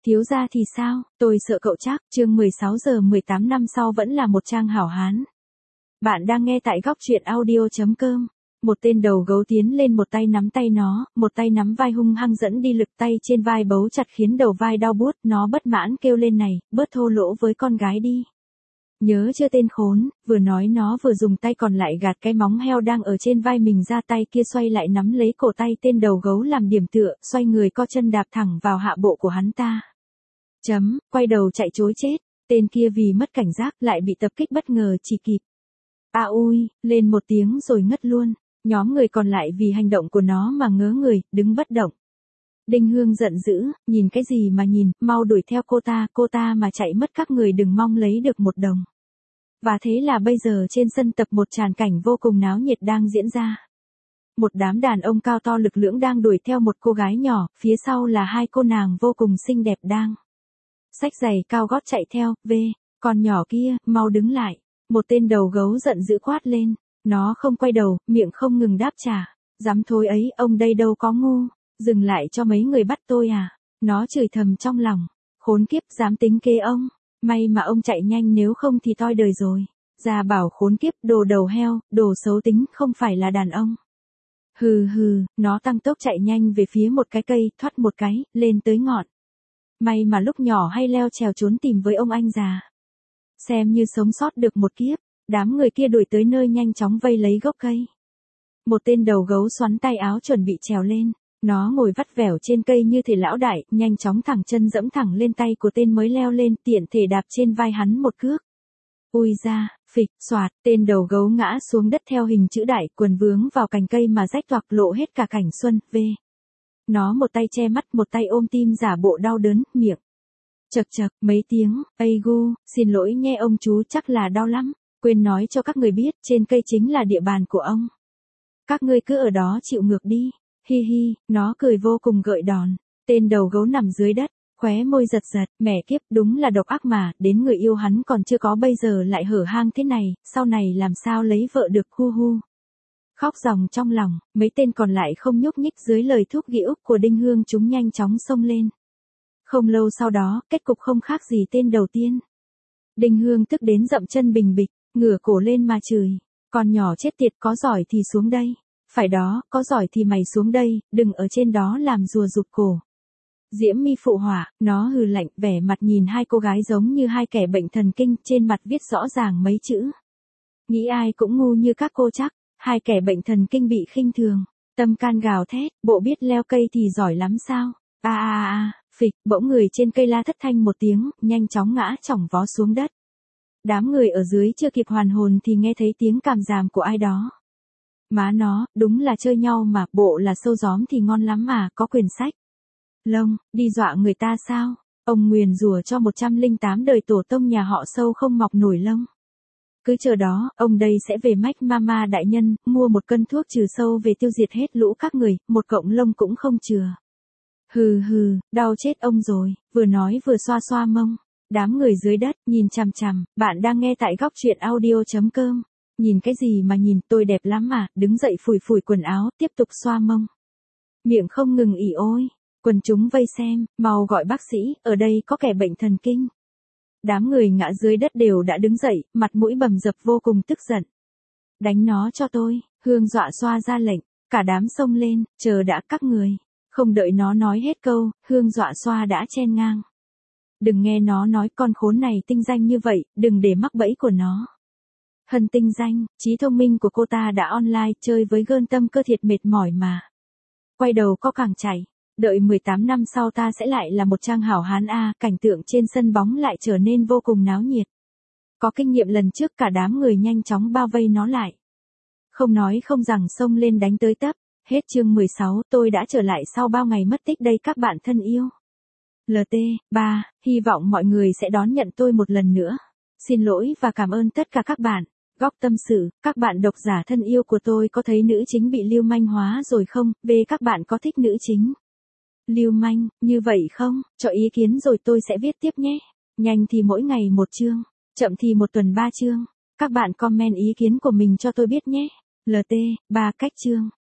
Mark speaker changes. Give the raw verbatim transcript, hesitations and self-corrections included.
Speaker 1: Thiếu gia thì sao, tôi sợ cậu chắc. Chương mười sáu giờ mười tám năm sau vẫn là một trang hảo hán. Bạn đang nghe tại góc truyện audio chấm com. Một tên đầu gấu tiến lên, một tay nắm tay nó, một tay nắm vai hung hăng dẫn đi, lực tay trên vai bấu chặt khiến đầu vai đau buốt. Nó bất mãn kêu lên, này, bớt thô lỗ với con gái đi. Nhớ chưa tên khốn. Vừa nói nó vừa dùng tay còn lại gạt cái móng heo đang ở trên vai mình ra, tay kia xoay lại nắm lấy cổ tay tên đầu gấu làm điểm tựa, xoay người co chân đạp thẳng vào hạ bộ của hắn ta. Chấm, quay đầu chạy trối chết. Tên kia vì mất cảnh giác lại bị tập kích bất ngờ chỉ kịp. A ui, lên một tiếng rồi ngất luôn. Nhóm người còn lại vì hành động của nó mà ngớ người, đứng bất động. Đinh Hương giận dữ, nhìn cái gì mà nhìn, mau đuổi theo cô ta, cô ta mà chạy mất các người đừng mong lấy được một đồng. Và thế là bây giờ trên sân tập một tràn cảnh vô cùng náo nhiệt đang diễn ra. Một đám đàn ông cao to lực lưỡng đang đuổi theo một cô gái nhỏ, phía sau là hai cô nàng vô cùng xinh đẹp đang xách giày cao gót chạy theo. Về, con nhỏ kia, mau đứng lại. Một tên đầu gấu giận dữ quát lên. Nó không quay đầu, miệng không ngừng đáp trả. Dám thối ấy, ông đây đâu có ngu. Dừng lại cho mấy người bắt tôi à. Nó chửi thầm trong lòng. Khốn kiếp, dám tính kế ông. May mà ông chạy nhanh, nếu không thì toi đời rồi. Ra bảo khốn kiếp, đồ đầu heo, đồ xấu tính, không phải là đàn ông. Hừ hừ, nó tăng tốc chạy nhanh về phía một cái cây, thoát một cái, lên tới ngọn. May mà lúc nhỏ hay leo trèo trốn tìm với ông anh già. Xem như sống sót được một kiếp. Đám người kia đuổi tới nơi nhanh chóng vây lấy gốc cây. Một tên đầu gấu xoắn tay áo chuẩn bị trèo lên. Nó ngồi vắt vẻo trên cây như thể lão đại, nhanh chóng thẳng chân dẫm thẳng lên tay của tên mới leo lên, tiện thể đạp trên vai hắn một cước. Ui ra, phịch, xoạt, tên đầu gấu ngã xuống đất theo hình chữ đại, quần vướng vào cành cây mà rách toạc lộ hết cả cảnh xuân. Về. Nó một tay che mắt, một tay ôm tim giả bộ đau đớn, miệng chật chật mấy tiếng. Ây gu, xin lỗi nghe ông chú, chắc là đau lắm. Quên nói cho các người biết, trên cây chính là địa bàn của ông. Các ngươi cứ ở đó chịu ngược đi. Hi hi, nó cười vô cùng gợi đòn. Tên đầu gấu nằm dưới đất, khóe môi giật giật, mẹ kiếp, đúng là độc ác mà, đến người yêu hắn còn chưa có bây giờ lại hở hang thế này, sau này làm sao lấy vợ được. Hu hu. Khóc ròng trong lòng, mấy tên còn lại không nhúc nhích dưới lời thúc giễu của Đinh Hương, chúng nhanh chóng xông lên. Không lâu sau đó, kết cục không khác gì tên đầu tiên. Đinh Hương tức đến dậm chân bình bịch, ngửa cổ lên mà chửi. Con nhỏ chết tiệt, có giỏi thì xuống đây. Phải đó, có giỏi thì mày xuống đây, đừng ở trên đó làm rùa rụt cổ. Diễm Mi phụ họa, nó hừ lạnh, vẻ mặt nhìn hai cô gái giống như hai kẻ bệnh thần kinh, trên mặt viết rõ ràng mấy chữ. Nghĩ ai cũng ngu như các cô chắc, hai kẻ bệnh thần kinh bị khinh thường. Tâm can gào thét, bộ biết leo cây thì giỏi lắm sao. A a a, phịch, bỗng người trên cây la thất thanh một tiếng, nhanh chóng ngã chỏng vó xuống đất. Đám người ở dưới chưa kịp hoàn hồn thì nghe thấy tiếng càm ràm của ai đó. Má nó, đúng là chơi nhau mà, bộ là sâu gióm thì ngon lắm mà, có quyền sách. Lông, đi dọa người ta sao? Ông nguyền rủa cho một trăm lẻ tám đời tổ tông nhà họ Sâu không mọc nổi lông. Cứ chờ đó, ông đây sẽ về Mách Mama đại nhân, mua một cân thuốc trừ sâu về tiêu diệt hết lũ các người, một cọng lông cũng không chừa. Hừ hừ, đau chết ông rồi, vừa nói vừa xoa xoa mông. Đám người dưới đất, nhìn chằm chằm, bạn đang nghe tại góc truyện audio chấm com. Nhìn cái gì mà nhìn, tôi đẹp lắm mà, đứng dậy phủi phủi quần áo, tiếp tục xoa mông. Miệng không ngừng ỉ ôi, quần chúng vây xem, mau gọi bác sĩ, ở đây có kẻ bệnh thần kinh. Đám người ngã dưới đất đều đã đứng dậy, mặt mũi bầm dập vô cùng tức giận. Đánh nó cho tôi, Hương dọa xoa ra lệnh, cả đám xông lên, chờ đã các người. Không đợi nó nói hết câu, Hương dọa xoa đã chen ngang. Đừng nghe nó nói, con khốn này tinh danh như vậy, đừng để mắc bẫy của nó. Hân tinh danh, trí thông minh của cô ta đã online, chơi với gơn tâm cơ thiệt mệt mỏi mà. Quay đầu có càng chảy, đợi mười tám năm sau ta sẽ lại là một trang hảo hán a, cảnh tượng trên sân bóng lại trở nên vô cùng náo nhiệt. Có kinh nghiệm lần trước, cả đám người nhanh chóng bao vây nó lại. Không nói không rằng xông lên đánh tới tấp. Hết chương mười sáu, tôi đã trở lại sau bao ngày mất tích đây các bạn thân yêu. lờ tê, ba, hy vọng mọi người sẽ đón nhận tôi một lần nữa. Xin lỗi và cảm ơn tất cả các bạn. Góc tâm sự, các bạn độc giả thân yêu của tôi có thấy nữ chính bị lưu manh hóa rồi không? Về các bạn có thích nữ chính lưu manh như vậy không? Cho ý kiến rồi tôi sẽ viết tiếp nhé. Nhanh thì mỗi ngày một chương, chậm thì một tuần ba chương. Các bạn comment ý kiến của mình cho tôi biết nhé. lờ tê, ba cách chương.